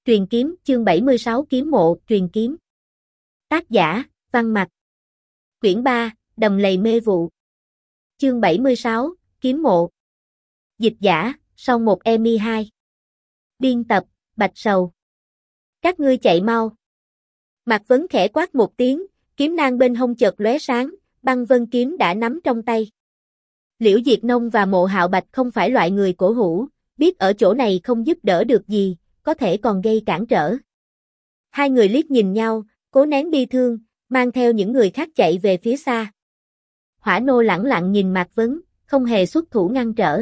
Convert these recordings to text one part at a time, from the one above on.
Truyền kiếm, chương 76 kiếm mộ, truyền kiếm. Tác giả, Văn Mặc. Quyển 3, Đầm lầy mê vụ. Chương 76, kiếm mộ. Dịch giả, sau một Emi 2. Biên tập, Bạch Sầu. Các ngươi chạy mau. Mạc Vấn khẽ quát một tiếng, kiếm nang bên hông chợt lóe sáng, băng vân kiếm đã nắm trong tay. Liễu Diệt Nông và Mộ Hạo Bạch không phải loại người cổ hủ, biết ở chỗ này không giúp đỡ được gì, có thể còn gây cản trở. Hai người liếc nhìn nhau, cố nén bi thương, mang theo những người khác chạy về phía xa. Hỏa Nô lẳng lặng nhìn Mạc Vấn, không hề xuất thủ ngăn trở.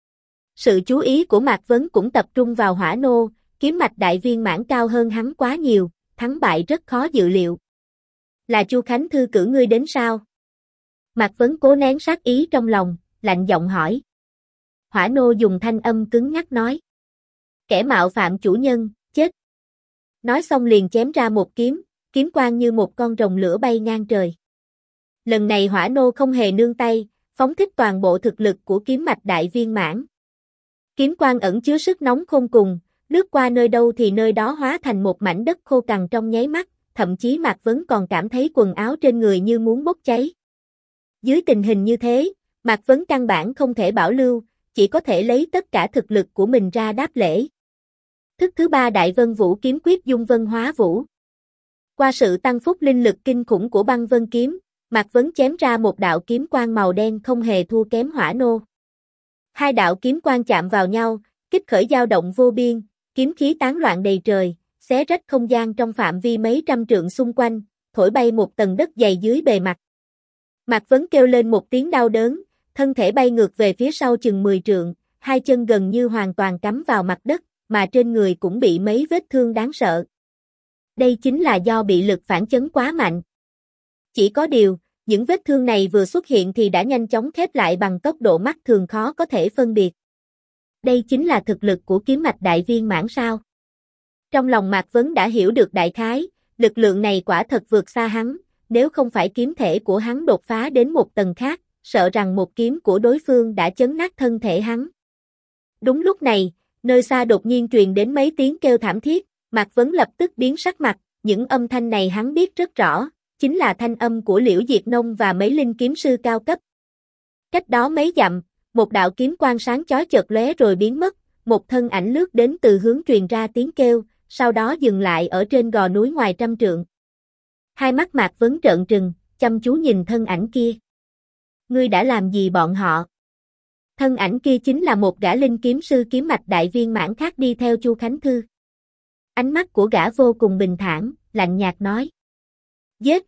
Sự chú ý của Mạc Vấn cũng tập trung vào Hỏa Nô, kiếm mạch đại viên mãn cao hơn hắn quá nhiều, thắng bại rất khó dự liệu. Là Chu Khánh Thư cử ngươi đến sao? Mạc Vấn cố nén sát ý trong lòng, lạnh giọng hỏi. Hỏa Nô dùng thanh âm cứng nhắc nói. Kẻ mạo phạm chủ nhân, chết. Nói xong liền chém ra một kiếm, kiếm quang như một con rồng lửa bay ngang trời. Lần này Hỏa Nô không hề nương tay, phóng thích toàn bộ thực lực của kiếm mạch đại viên mãn. Kiếm quang ẩn chứa sức nóng khôn cùng, lướt qua nơi đâu thì nơi đó hóa thành một mảnh đất khô cằn trong nháy mắt, thậm chí Mạc Vấn còn cảm thấy quần áo trên người như muốn bốc cháy. Dưới tình hình như thế, Mạc Vấn căn bản không thể bảo lưu, chỉ có thể lấy tất cả thực lực của mình ra đáp lễ. Thức thứ ba Đại Vân Vũ kiếm quyết dung vân hóa vũ. Qua sự tăng phúc linh lực kinh khủng của băng vân kiếm, Mạc Vấn chém ra một đạo kiếm quang màu đen không hề thua kém Hỏa Nô. Hai đạo kiếm quang chạm vào nhau, kích khởi dao động vô biên, kiếm khí tán loạn đầy trời, xé rách không gian trong phạm vi mấy trăm trượng xung quanh, thổi bay một tầng đất dày dưới bề mặt. Mạc Vấn kêu lên một tiếng đau đớn, thân thể bay ngược về phía sau chừng 10 trượng, hai chân gần như hoàn toàn cắm vào mặt đất, mà trên người cũng bị mấy vết thương đáng sợ. Đây chính là do bị lực phản chấn quá mạnh. Chỉ có điều, những vết thương này vừa xuất hiện thì đã nhanh chóng khép lại bằng tốc độ mắt thường khó có thể phân biệt. Đây chính là thực lực của kiếm mạch đại viên mãn sao? Trong lòng Mạc Vấn đã hiểu được đại khái, lực lượng này quả thật vượt xa hắn, nếu không phải kiếm thể của hắn đột phá đến một tầng khác, sợ rằng một kiếm của đối phương đã chấn nát thân thể hắn. Đúng lúc này, nơi xa đột nhiên truyền đến mấy tiếng kêu thảm thiết, Mạc Vấn lập tức biến sắc mặt, những âm thanh này hắn biết rất rõ, chính là thanh âm của Liễu Diệt Nông và mấy linh kiếm sư cao cấp. Cách đó mấy dặm, một đạo kiếm quang sáng chói chợt lóe rồi biến mất, một thân ảnh lướt đến từ hướng truyền ra tiếng kêu, sau đó dừng lại ở trên gò núi ngoài trăm trượng. Hai mắt Mạc Vấn trợn trừng, chăm chú nhìn thân ảnh kia. Ngươi đã làm gì bọn họ? Thân ảnh kia chính là một gã linh kiếm sư kiếm mạch đại viên mãn khác đi theo Chu Khánh Thư. Ánh mắt của gã vô cùng bình thản, lạnh nhạt nói. Giết!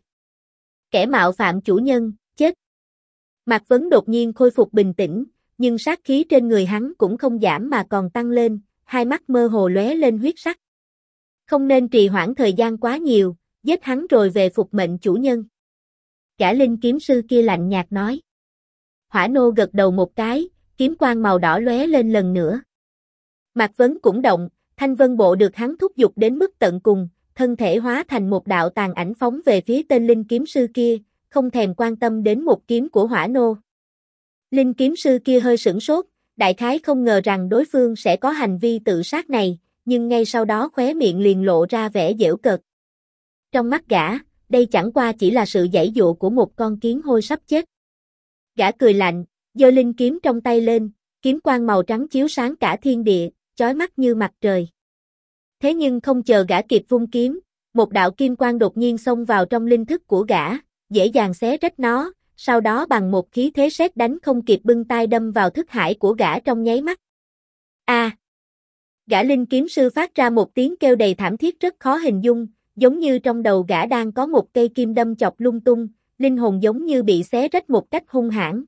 Kẻ mạo phạm chủ nhân, chết! Mạc Vấn đột nhiên khôi phục bình tĩnh, nhưng sát khí trên người hắn cũng không giảm mà còn tăng lên, hai mắt mơ hồ lóe lên huyết sắc. Không nên trì hoãn thời gian quá nhiều, giết hắn rồi về phục mệnh chủ nhân. Gã linh kiếm sư kia lạnh nhạt nói. Hỏa Nô gật đầu một cái, kiếm quang màu đỏ lóe lên lần nữa. Mạc Vấn cũng động, thanh vân bộ được hắn thúc giục đến mức tận cùng, thân thể hóa thành một đạo tàn ảnh phóng về phía tên linh kiếm sư kia, không thèm quan tâm đến một kiếm của Hỏa Nô. Linh kiếm sư kia hơi sửng sốt, đại khái không ngờ rằng đối phương sẽ có hành vi tự sát này, nhưng ngay sau đó khóe miệng liền lộ ra vẻ giễu cợt. Trong mắt gã, đây chẳng qua chỉ là sự giãy dụa của một con kiến hôi sắp chết. Gã cười lạnh, giơ linh kiếm trong tay lên, kiếm quang màu trắng chiếu sáng cả thiên địa, chói mắt như mặt trời. Thế nhưng không chờ gã kịp vung kiếm, một đạo kim quang đột nhiên xông vào trong linh thức của gã, dễ dàng xé rách nó, sau đó bằng một khí thế sét đánh không kịp bưng tay đâm vào thức hải của gã trong nháy mắt. A! Gã linh kiếm sư phát ra một tiếng kêu đầy thảm thiết rất khó hình dung, giống như trong đầu gã đang có một cây kim đâm chọc lung tung, linh hồn giống như bị xé rách một cách hung hãn.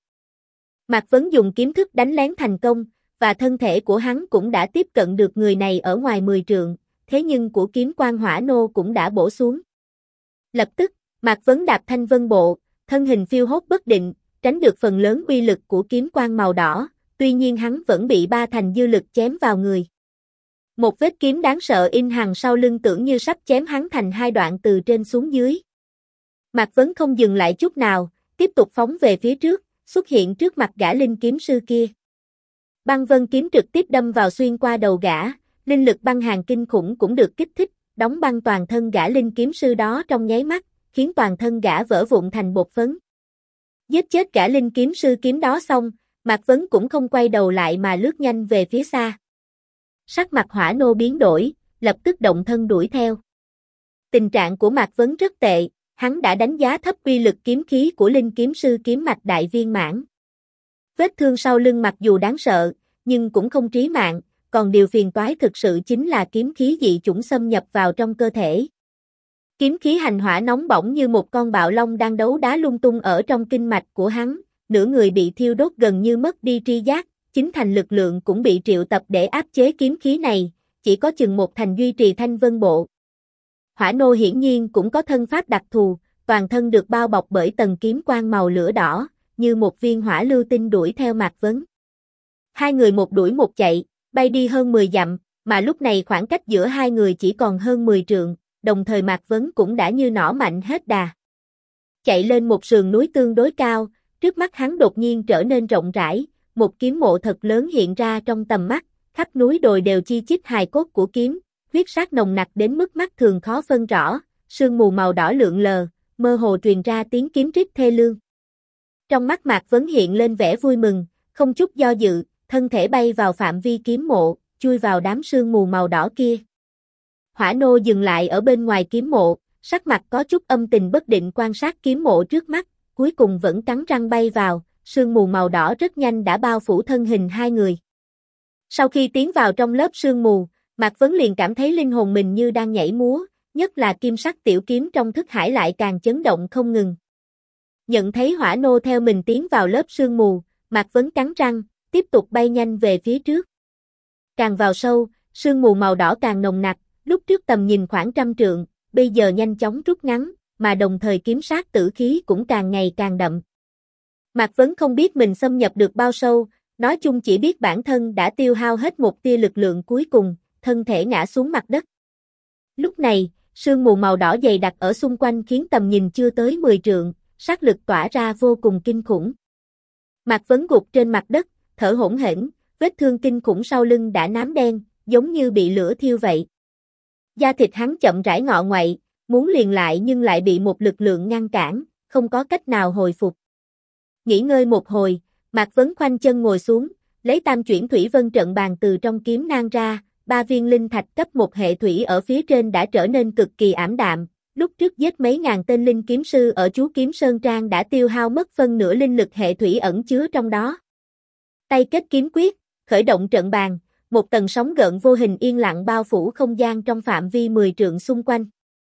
Mạc Vấn dùng kiếm thức đánh lén thành công, và thân thể của hắn cũng đã tiếp cận được người này ở ngoài 10 trượng, thế nhưng của kiếm quang Hỏa Nô cũng đã bổ xuống. Lập tức, Mạc Vấn đạp thanh vân bộ, thân hình phiêu hốt bất định, tránh được phần lớn uy lực của kiếm quang màu đỏ, tuy nhiên hắn vẫn bị ba thành dư lực chém vào người. Một vết kiếm đáng sợ in hằn sau lưng tưởng như sắp chém hắn thành hai đoạn từ trên xuống dưới. Mạc Vấn không dừng lại chút nào, tiếp tục phóng về phía trước, xuất hiện trước mặt gã linh kiếm sư kia. Băng vân kiếm trực tiếp đâm vào xuyên qua đầu gã, Linh lực băng hàn kinh khủng cũng được kích thích, đóng băng toàn thân gã linh kiếm sư đó trong nháy mắt, khiến toàn thân gã vỡ vụn thành bột phấn. Giết chết gã linh kiếm sư kiếm đó xong, Mạc Vấn cũng không quay đầu lại mà lướt nhanh về phía xa. Sắc mặt Hỏa Nô biến đổi, lập tức động thân đuổi theo. Tình trạng của Mạc Vấn rất tệ, hắn đã đánh giá thấp uy lực kiếm khí của linh kiếm sư kiếm mạch đại viên mãn. Vết thương sau lưng mặc dù đáng sợ, nhưng cũng không trí mạng, còn điều phiền toái thực sự chính là kiếm khí dị chủng xâm nhập vào trong cơ thể. Kiếm khí hành hỏa nóng bỏng như một con bạo long đang đấu đá lung tung ở trong kinh mạch của hắn, nửa người bị thiêu đốt gần như mất đi tri giác, chính thành lực lượng cũng bị triệu tập để áp chế kiếm khí này, chỉ có chừng một thành duy trì thanh vân bộ. Hỏa Nô hiển nhiên cũng có thân pháp đặc thù, toàn thân được bao bọc bởi tầng kiếm quang màu lửa đỏ, như một viên hỏa lưu tinh đuổi theo Mạc Vấn. Hai người một đuổi một chạy, bay đi hơn 10 dặm, mà lúc này khoảng cách giữa hai người chỉ còn hơn 10 trượng, đồng thời Mạc Vấn cũng đã như nỏ mạnh hết đà. Chạy lên một sườn núi tương đối cao, trước mắt hắn đột nhiên trở nên rộng rãi, một kiếm mộ thật lớn hiện ra trong tầm mắt, khắp núi đồi đều chi chít hài cốt của kiếm, huyết sắc nồng nặc đến mức mắt thường khó phân rõ, sương mù màu đỏ lượn lờ, mơ hồ truyền ra tiếng kiếm rít thê lương. Trong mắt Mạc Vấn hiện lên vẻ vui mừng, không chút do dự, thân thể bay vào phạm vi kiếm mộ, chui vào đám sương mù màu đỏ kia. Hỏa Nô dừng lại ở bên ngoài kiếm mộ, sắc mặt có chút âm tình bất định quan sát kiếm mộ trước mắt, cuối cùng vẫn cắn răng bay vào, sương mù màu đỏ rất nhanh đã bao phủ thân hình hai người. Sau khi tiến vào trong lớp sương mù, Mạc Vấn liền cảm thấy linh hồn mình như đang nhảy múa, nhất là kim sắc tiểu kiếm trong thức hải lại càng chấn động không ngừng. Nhận thấy Hỏa Nô theo mình tiến vào lớp sương mù, Mạc Vấn cắn răng, tiếp tục bay nhanh về phía trước. Càng vào sâu, sương mù màu đỏ càng nồng nặc, lúc trước tầm nhìn khoảng 100 trượng, bây giờ nhanh chóng rút ngắn, mà đồng thời kiếm sát tử khí cũng càng ngày càng đậm. Mạc Vấn không biết mình xâm nhập được bao sâu, nói chung chỉ biết bản thân đã tiêu hao hết một tia lực lượng cuối cùng, thân thể ngã xuống mặt đất. Lúc này, sương mù màu đỏ dày đặc ở xung quanh khiến tầm nhìn chưa tới 10 trượng, sát lực tỏa ra vô cùng kinh khủng. Mạc Vấn gục trên mặt đất, thở hổn hển, vết thương kinh khủng sau lưng đã nám đen, giống như bị lửa thiêu vậy. Da thịt hắn chậm rãi ngọ ngoậy, muốn liền lại nhưng lại bị một lực lượng ngăn cản, không có cách nào hồi phục. Nghỉ ngơi một hồi, Mạc Vấn khoanh chân ngồi xuống, lấy tam chuyển thủy vân trận bàn từ trong kiếm nang ra, 3 viên linh thạch cấp 1 hệ thủy ở phía trên đã trở nên cực kỳ ảm đạm. Lúc trước giết mấy ngàn tên linh kiếm sư ở Chú Kiếm Sơn Trang đã tiêu hao mất phân nửa linh lực hệ thủy ẩn chứa trong đó. Tay kết kiếm quyết, khởi động trận bàn, một tầng sóng gợn vô hình yên lặng bao phủ không gian trong phạm vi 10 trượng xung quanh.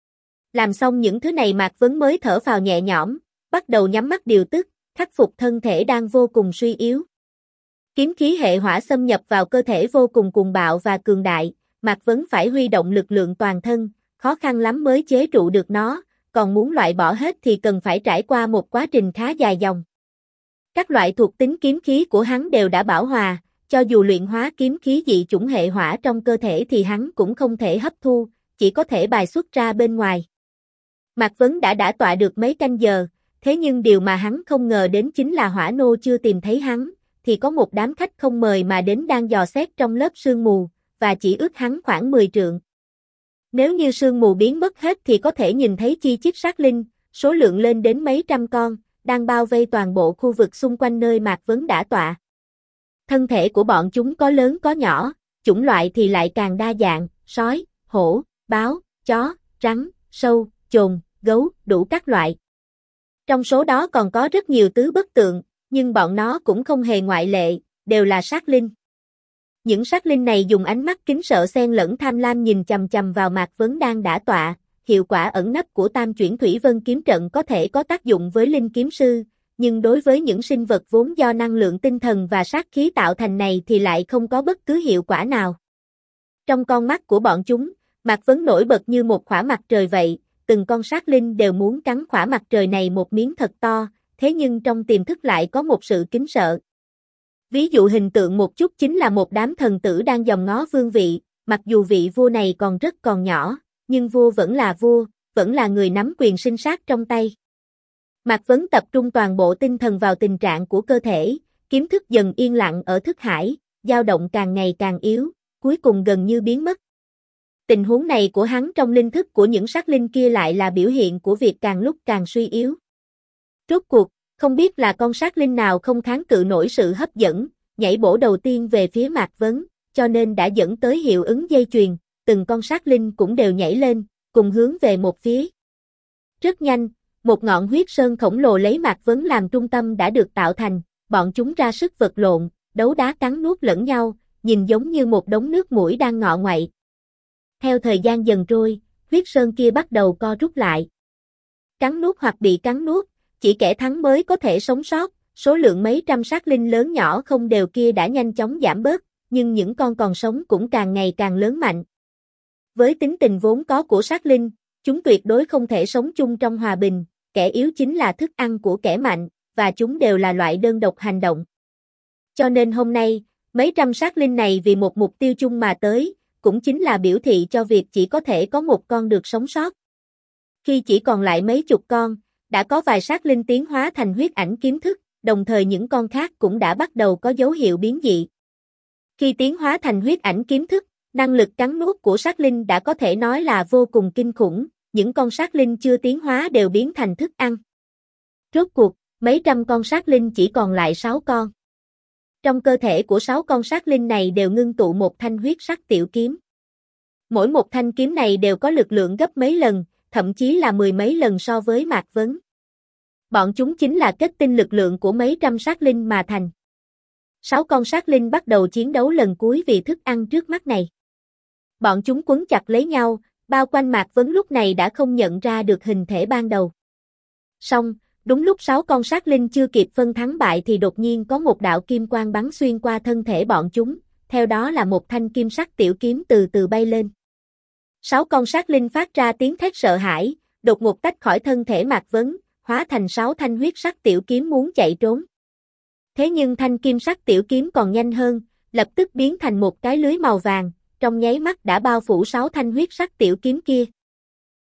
Làm xong những thứ này Mạc Vấn mới thở phào nhẹ nhõm, bắt đầu nhắm mắt điều tức, khắc phục thân thể đang vô cùng suy yếu. Kiếm khí hệ hỏa xâm nhập vào cơ thể vô cùng cuồng bạo và cường đại, Mạc Vấn phải huy động lực lượng toàn thân, khó khăn lắm mới chế trụ được nó, còn muốn loại bỏ hết thì cần phải trải qua một quá trình khá dài dòng. Các loại thuộc tính kiếm khí của hắn đều đã bảo hòa, cho dù luyện hóa kiếm khí dị chủng hệ hỏa trong cơ thể thì hắn cũng không thể hấp thu, chỉ có thể bài xuất ra bên ngoài. Mạc Vấn đã tọa được mấy canh giờ, thế nhưng điều mà hắn không ngờ đến chính là Hỏa Nô chưa tìm thấy hắn, thì có một đám khách không mời mà đến đang dò xét trong lớp sương mù, và chỉ ước hắn khoảng 10 trượng. Nếu như sương mù biến mất hết thì có thể nhìn thấy chi chít sát linh, số lượng lên đến mấy trăm con, đang bao vây toàn bộ khu vực xung quanh nơi Mạc Vấn đã tọa. Thân thể của bọn chúng có lớn có nhỏ, chủng loại thì lại càng đa dạng, sói, hổ, báo, chó, rắn, sâu, chồn, gấu, đủ các loại. Trong số đó còn có rất nhiều tứ bất tượng, nhưng bọn nó cũng không hề ngoại lệ, đều là sát linh. Những sát linh này dùng ánh mắt kính sợ xen lẫn tham lam nhìn chằm chằm vào Mạc Vấn đang đã tọa, hiệu quả ẩn nấp của tam chuyển thủy vân kiếm trận có thể có tác dụng với linh kiếm sư, nhưng đối với những sinh vật vốn do năng lượng tinh thần và sát khí tạo thành này thì lại không có bất cứ hiệu quả nào. Trong con mắt của bọn chúng, Mạc Vấn nổi bật như một khỏa mặt trời vậy, từng con sát linh đều muốn cắn khỏa mặt trời này một miếng thật to, thế nhưng trong tiềm thức lại có một sự kính sợ. Ví dụ hình tượng một chút chính là một đám thần tử đang dòm ngó vương vị, mặc dù vị vua này còn nhỏ, nhưng vua vẫn là vua, vẫn là người nắm quyền sinh sát trong tay. Mạc Vấn tập trung toàn bộ tinh thần vào tình trạng của cơ thể, kiếm thức dần yên lặng ở thức hải, dao động càng ngày càng yếu, cuối cùng gần như biến mất. Tình huống này của hắn trong linh thức của những sát linh kia lại là biểu hiện của việc càng lúc càng suy yếu. Rốt cuộc, không biết là con sát linh nào không kháng cự nổi sự hấp dẫn, nhảy bổ đầu tiên về phía Mạc Vấn, cho nên đã dẫn tới hiệu ứng dây chuyền, từng con sát linh cũng đều nhảy lên, cùng hướng về một phía. Rất nhanh, một ngọn huyết sơn khổng lồ lấy Mạc Vấn làm trung tâm đã được tạo thành, bọn chúng ra sức vật lộn, đấu đá cắn nuốt lẫn nhau, nhìn giống như một đống nước muỗi đang ngọ nguậy. Theo thời gian dần trôi, huyết sơn kia bắt đầu co rút lại. Cắn nuốt hoặc bị cắn nuốt, chỉ kẻ thắng mới có thể sống sót, số lượng mấy trăm sát linh lớn nhỏ không đều kia đã nhanh chóng giảm bớt, nhưng những con còn sống cũng càng ngày càng lớn mạnh. Với tính tình vốn có của sát linh, chúng tuyệt đối không thể sống chung trong hòa bình, kẻ yếu chính là thức ăn của kẻ mạnh, và chúng đều là loại đơn độc hành động. Cho nên hôm nay, mấy trăm sát linh này vì một mục tiêu chung mà tới, cũng chính là biểu thị cho việc chỉ có thể có một con được sống sót. Khi chỉ còn lại mấy chục con, đã có vài sát linh tiến hóa thành huyết ảnh kiếm thức, đồng thời những con khác cũng đã bắt đầu có dấu hiệu biến dị. Khi tiến hóa thành huyết ảnh kiếm thức, năng lực cắn nuốt của sát linh đã có thể nói là vô cùng kinh khủng, những con sát linh chưa tiến hóa đều biến thành thức ăn. Rốt cuộc, mấy trăm con sát linh chỉ còn lại 6 con. Trong cơ thể của 6 con sát linh này đều ngưng tụ một thanh huyết sắc tiểu kiếm. Mỗi một thanh kiếm này đều có lực lượng gấp mấy lần, thậm chí là 10 mấy lần so với Mạc Vấn. Bọn chúng chính là kết tinh lực lượng của mấy trăm sát linh mà thành. 6 con sát linh bắt đầu chiến đấu lần cuối vì thức ăn trước mắt này. Bọn chúng quấn chặt lấy nhau, bao quanh Mạc Vấn lúc này đã không nhận ra được hình thể ban đầu. Song, đúng lúc 6 con sát linh chưa kịp phân thắng bại thì đột nhiên có một đạo kim quang bắn xuyên qua thân thể bọn chúng, theo đó là một thanh kim sắc tiểu kiếm từ từ bay lên. 6 con sát linh phát ra tiếng thét sợ hãi, đột ngột tách khỏi thân thể Mạc Vấn, hóa thành 6 thanh huyết sắc tiểu kiếm muốn chạy trốn. Thế nhưng thanh kim sắc tiểu kiếm còn nhanh hơn, lập tức biến thành một cái lưới màu vàng, trong nháy mắt đã bao phủ 6 thanh huyết sắc tiểu kiếm kia.